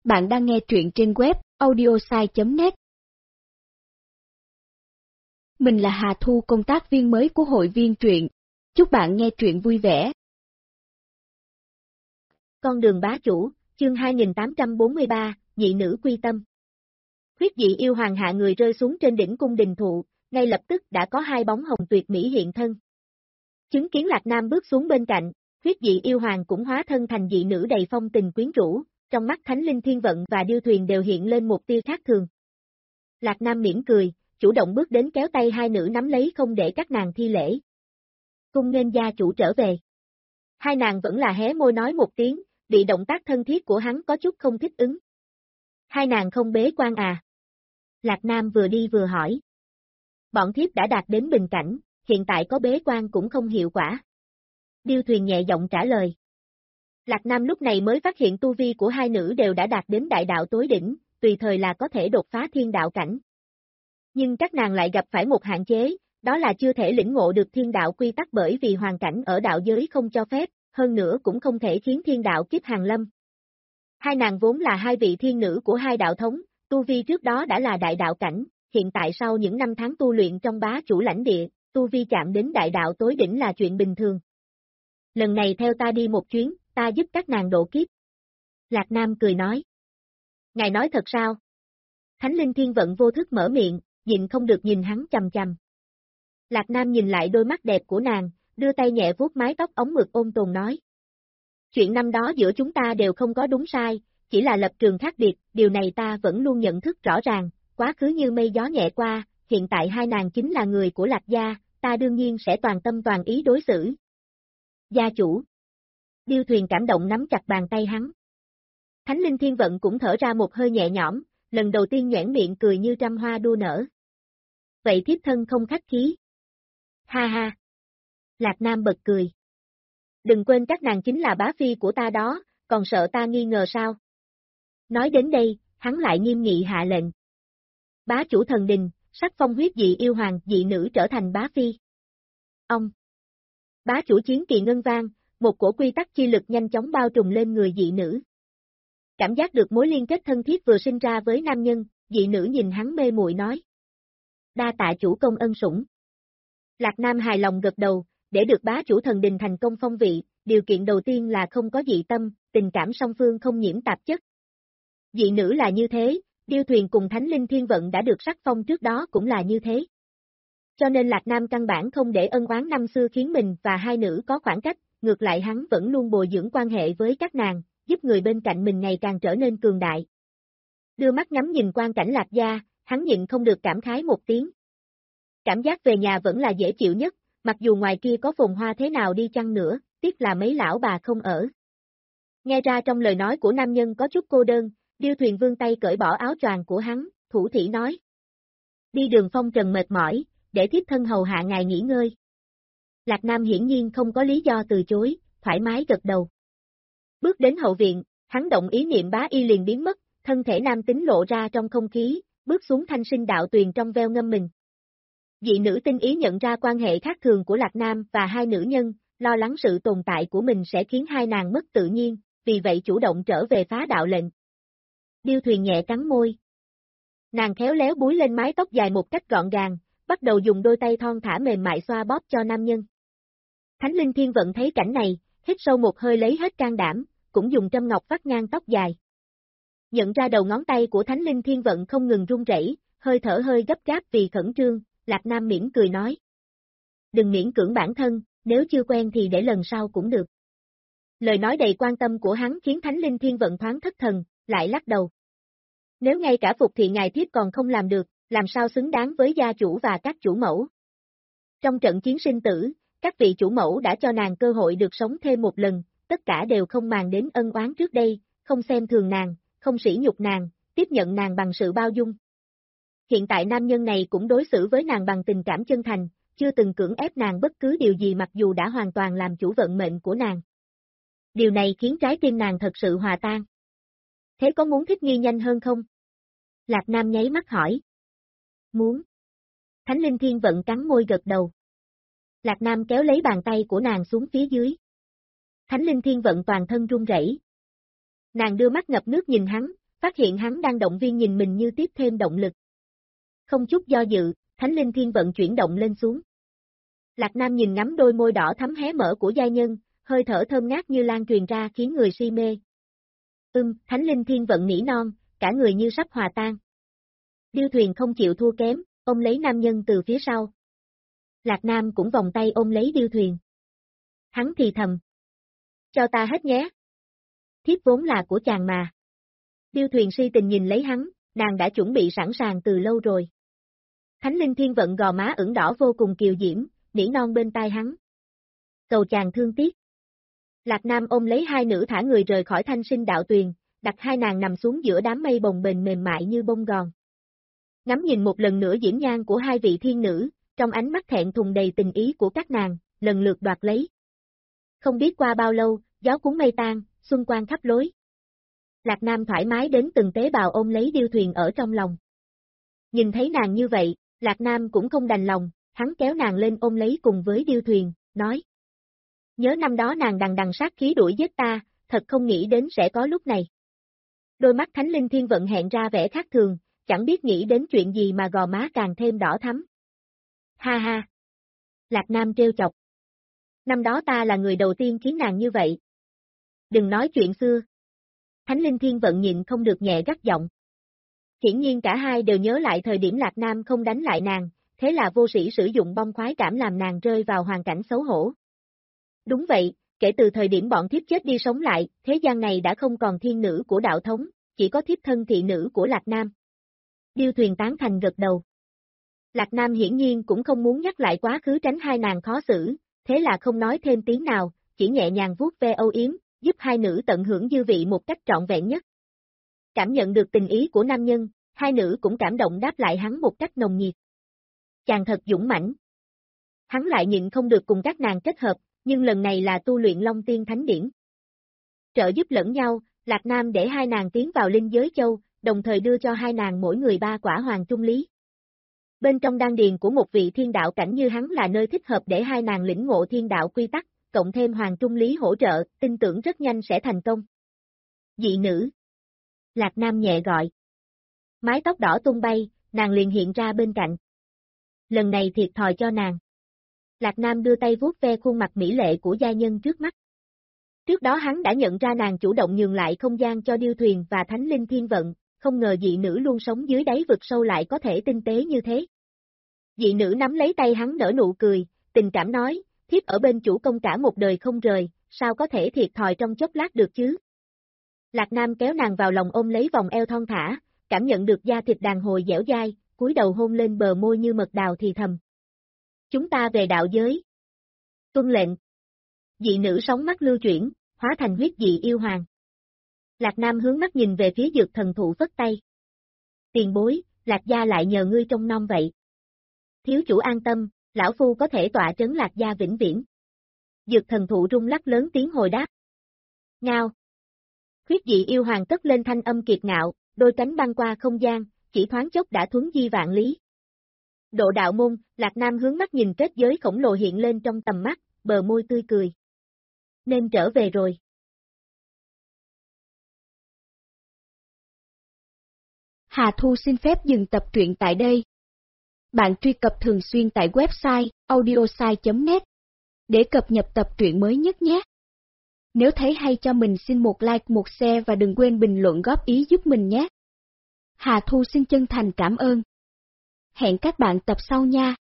Bạn đang nghe truyện trên web audiosai.net. Mình là Hà Thu, công tác viên mới của hội viên truyện. Chúc bạn nghe truyện vui vẻ. Con đường bá chủ, chương 2843, nhị nữ quy tâm. Huyết dị yêu hoàng hạ người rơi xuống trên đỉnh cung đình thụ, ngay lập tức đã có hai bóng hồng tuyệt mỹ hiện thân. Chứng kiến Lạc Nam bước xuống bên cạnh, huyết dị yêu hoàng cũng hóa thân thành dị nữ đầy phong tình quyến rũ, trong mắt Thánh Linh Thiên Vận và Điêu Thuyền đều hiện lên một tia khác thường. Lạc Nam mỉm cười, chủ động bước đến kéo tay hai nữ nắm lấy không để các nàng thi lễ. Cung nghênh gia chủ trở về. Hai nàng vẫn là hé môi nói một tiếng, bị động tác thân thiết của hắn có chút không thích ứng. Hai nàng không bế quan à? Lạc Nam vừa đi vừa hỏi. Bọn thiếp đã đạt đến bình cảnh, hiện tại có bế quan cũng không hiệu quả. Điêu Thuyền nhẹ giọng trả lời. Lạc Nam lúc này mới phát hiện tu vi của hai nữ đều đã đạt đến đại đạo tối đỉnh, tùy thời là có thể đột phá thiên đạo cảnh. Nhưng các nàng lại gặp phải một hạn chế, đó là chưa thể lĩnh ngộ được thiên đạo quy tắc bởi vì hoàn cảnh ở đạo giới không cho phép, hơn nữa cũng không thể khiến thiên đạo kiếp hàng lâm. Hai nàng vốn là hai vị thiên nữ của hai đạo thống, tu vi trước đó đã là đại đạo cảnh, hiện tại sau những năm tháng tu luyện trong bá chủ lãnh địa, tu vi chạm đến đại đạo tối đỉnh là chuyện bình thường. Lần này theo ta đi một chuyến, ta giúp các nàng độ kiếp. Lạc Nam cười nói. Ngài nói thật sao? Thánh Linh Thiên Vận vô thức mở miệng, nhịn không được nhìn hắn chằm chằm. Lạc Nam nhìn lại đôi mắt đẹp của nàng, đưa tay nhẹ vuốt mái tóc ống mực ôn tồn nói. Chuyện năm đó giữa chúng ta đều không có đúng sai, chỉ là lập trường khác biệt, điều này ta vẫn luôn nhận thức rõ ràng, quá khứ như mây gió nhẹ qua, hiện tại hai nàng chính là người của Lạc gia, ta đương nhiên sẽ toàn tâm toàn ý đối xử. Gia chủ. Điêu Thuyền cảm động nắm chặt bàn tay hắn. Thánh Linh Thiên Vận cũng thở ra một hơi nhẹ nhõm, lần đầu tiên nhoẻn miệng cười như trăm hoa đua nở. Vậy thiếp thân không khách khí. Ha ha. Lạc Nam bật cười. Đừng quên các nàng chính là bá phi của ta đó, còn sợ ta nghi ngờ sao? Nói đến đây, hắn lại nghiêm nghị hạ lệnh. Bá chủ thần đình, sắc phong huyết dị yêu hoàng dị nữ trở thành bá phi. Ông. Bá chủ chiến kỳ ngân vang, một cổ quy tắc chi lực nhanh chóng bao trùm lên người dị nữ. Cảm giác được mối liên kết thân thiết vừa sinh ra với nam nhân, dị nữ nhìn hắn mê muội nói. Đa tạ chủ công ân sủng. Lạc Nam hài lòng gật đầu, để được bá chủ thần đình thành công phong vị, điều kiện đầu tiên là không có dị tâm, tình cảm song phương không nhiễm tạp chất. Dị nữ là như thế, Điêu Thuyền cùng Thánh Linh Thiên Vận đã được sắc phong trước đó cũng là như thế. Cho nên Lạc Nam căn bản không để ân oán năm xưa khiến mình và hai nữ có khoảng cách, ngược lại hắn vẫn luôn bồi dưỡng quan hệ với các nàng, giúp người bên cạnh mình ngày càng trở nên cường đại. Đưa mắt ngắm nhìn quang cảnh Lạc gia, hắn nhịn không được cảm khái một tiếng. Cảm giác về nhà vẫn là dễ chịu nhất, mặc dù ngoài kia có phồn hoa thế nào đi chăng nữa, tiếc là mấy lão bà không ở. Nghe ra trong lời nói của nam nhân có chút cô đơn, Điêu Thuyền vươn tay cởi bỏ áo choàng của hắn, thủ thỉ nói. Đi đường phong trần mệt mỏi, để thiếp thân hầu hạ ngài nghỉ ngơi. Lạc Nam hiển nhiên không có lý do từ chối, thoải mái gật đầu. Bước đến hậu viện, hắn động ý niệm bá y liền biến mất, thân thể nam tính lộ ra trong không khí, bước xuống thanh sinh đạo tuyền trong veo ngâm mình. Dị nữ tinh ý nhận ra quan hệ khác thường của Lạc Nam và hai nữ nhân, lo lắng sự tồn tại của mình sẽ khiến hai nàng mất tự nhiên, vì vậy chủ động trở về phá đạo lệnh. Điêu Thuyền nhẹ cắn môi. Nàng khéo léo búi lên mái tóc dài một cách gọn gàng, bắt đầu dùng đôi tay thon thả mềm mại xoa bóp cho nam nhân. Thánh Linh Thiên Vận thấy cảnh này, hít sâu một hơi lấy hết can đảm, cũng dùng trâm ngọc vắt ngang tóc dài. Nhận ra đầu ngón tay của Thánh Linh Thiên Vận không ngừng run rẩy, hơi thở hơi gấp gáp vì khẩn trương, Lạc Nam mỉm cười nói. Đừng miễn cưỡng bản thân, nếu chưa quen thì để lần sau cũng được. Lời nói đầy quan tâm của hắn khiến Thánh Linh Thiên Vận thoáng thất thần, lại lắc đầu. Nếu ngay cả phục thì ngài thiếp còn không làm được, làm sao xứng đáng với gia chủ và các chủ mẫu. Trong trận chiến sinh tử, các vị chủ mẫu đã cho nàng cơ hội được sống thêm một lần, tất cả đều không màng đến ân oán trước đây, không xem thường nàng, không sỉ nhục nàng, tiếp nhận nàng bằng sự bao dung. Hiện tại nam nhân này cũng đối xử với nàng bằng tình cảm chân thành, chưa từng cưỡng ép nàng bất cứ điều gì mặc dù đã hoàn toàn làm chủ vận mệnh của nàng. Điều này khiến trái tim nàng thật sự hòa tan. Thế có muốn thích nghi nhanh hơn không? Lạc Nam nháy mắt hỏi. Muốn. Thánh Linh Thiên Vận cắn môi gật đầu. Lạc Nam kéo lấy bàn tay của nàng xuống phía dưới. Thánh Linh Thiên Vận toàn thân run rẩy. Nàng đưa mắt ngập nước nhìn hắn, phát hiện hắn đang động viên nhìn mình như tiếp thêm động lực. Không chút do dự, Thánh Linh Thiên Vận chuyển động lên xuống. Lạc Nam nhìn ngắm đôi môi đỏ thắm hé mở của giai nhân, hơi thở thơm ngát như lan truyền ra khiến người si mê. Thánh Linh Thiên Vận nỉ non, cả người như sắp hòa tan. Điêu Thuyền không chịu thua kém, ôm lấy nam nhân từ phía sau. Lạc Nam cũng vòng tay ôm lấy Điêu Thuyền. Hắn thì thầm. Cho ta hết nhé. Thiếp vốn là của chàng mà. Điêu Thuyền si tình nhìn lấy hắn, nàng đã chuẩn bị sẵn sàng từ lâu rồi. Thánh Linh Thiên Vận gò má ửng đỏ vô cùng kiều diễm, nỉ non bên tai hắn. Cầu chàng thương tiếc. Lạc Nam ôm lấy hai nữ thả người rời khỏi Thanh Sinh Đạo Tuyền, đặt hai nàng nằm xuống giữa đám mây bồng bềnh mềm mại như bông gòn. Ngắm nhìn một lần nữa diễm nhan của hai vị thiên nữ, trong ánh mắt thẹn thùng đầy tình ý của các nàng, lần lượt đoạt lấy. Không biết qua bao lâu, gió cuốn mây tan, xuân quang khắp lối. Lạc Nam thoải mái đến từng tế bào ôm lấy Điêu Thuyền ở trong lòng. Nhìn thấy nàng như vậy, Lạc Nam cũng không đành lòng, hắn kéo nàng lên ôm lấy cùng với Điêu Thuyền, nói. Nhớ năm đó nàng đằng đằng sát khí đuổi giết ta, thật không nghĩ đến sẽ có lúc này. Đôi mắt Thánh Linh Thiên Vận hẹn ra vẻ khác thường, chẳng biết nghĩ đến chuyện gì mà gò má càng thêm đỏ thắm. Ha ha! Lạc Nam trêu chọc. Năm đó ta là người đầu tiên khiến nàng như vậy. Đừng nói chuyện xưa. Thánh Linh Thiên Vận nhịn không được nhẹ gắt giọng. Hiển nhiên cả hai đều nhớ lại thời điểm Lạc Nam không đánh lại nàng, thế là vô sĩ sử dụng bông khoái cảm làm nàng rơi vào hoàn cảnh xấu hổ. Đúng vậy, kể từ thời điểm bọn thiếp chết đi sống lại, thế gian này đã không còn thiên nữ của đạo thống, chỉ có thiếp thân thị nữ của Lạc Nam. Điêu Thuyền tán thành gật đầu. Lạc Nam hiển nhiên cũng không muốn nhắc lại quá khứ tránh hai nàng khó xử, thế là không nói thêm tiếng nào, chỉ nhẹ nhàng vuốt ve âu yếm, giúp hai nữ tận hưởng dư vị một cách trọn vẹn nhất. Cảm nhận được tình ý của nam nhân, hai nữ cũng cảm động đáp lại hắn một cách nồng nhiệt. Chàng thật dũng mãnh. Hắn lại nhịn không được cùng các nàng kết hợp, nhưng lần này là tu luyện Long Tiên Thánh Điển. Trợ giúp lẫn nhau, Lạc Nam để hai nàng tiến vào linh giới châu, đồng thời đưa cho hai nàng mỗi người 3 quả hoàng trung lý. Bên trong đan điền của một vị thiên đạo cảnh như hắn là nơi thích hợp để hai nàng lĩnh ngộ thiên đạo quy tắc, cộng thêm hoàng trung lý hỗ trợ, tin tưởng rất nhanh sẽ thành công. Dị nữ. Lạc Nam nhẹ gọi. Mái tóc đỏ tung bay, nàng liền hiện ra bên cạnh. Lần này thiệt thòi cho nàng. Lạc Nam đưa tay vuốt ve khuôn mặt mỹ lệ của gia nhân trước mắt. Trước đó hắn đã nhận ra nàng chủ động nhường lại không gian cho Điêu Thuyền và Thánh Linh Thiên Vận, không ngờ dị nữ luôn sống dưới đáy vực sâu lại có thể tinh tế như thế. Dị nữ nắm lấy tay hắn nở nụ cười, tình cảm nói, thiếp ở bên chủ công cả một đời không rời, sao có thể thiệt thòi trong chốc lát được chứ? Lạc Nam kéo nàng vào lòng ôm lấy vòng eo thon thả, cảm nhận được da thịt đàn hồi dẻo dai, cúi đầu hôn lên bờ môi như mật đào thì thầm. Chúng ta về đạo giới. Tuân lệnh. Dị nữ sóng mắt lưu chuyển, hóa thành huyết dị yêu hoàng. Lạc Nam hướng mắt nhìn về phía Dược Thần Thụ phất tay. Tiền bối, Lạc gia lại nhờ ngươi trông nom vậy. Thiếu chủ an tâm, lão phu có thể tọa trấn Lạc gia vĩnh viễn. Dược Thần Thụ rung lắc lớn tiếng hồi đáp. Ngao. Huyết dị yêu hoàng cất lên thanh âm kiệt ngạo, đôi cánh băng qua không gian, chỉ thoáng chốc đã thuấn di vạn lý. Độ đạo môn, Lạc Nam hướng mắt nhìn kết giới khổng lồ hiện lên trong tầm mắt, bờ môi tươi cười. Nên trở về rồi. Hà Thu xin phép dừng tập truyện tại đây. Bạn truy cập thường xuyên tại website audiosai.net để cập nhật tập truyện mới nhất nhé. Nếu thấy hay cho mình xin một like, một share và đừng quên bình luận góp ý giúp mình nhé. Hà Thu xin chân thành cảm ơn. Hẹn các bạn tập sau nha.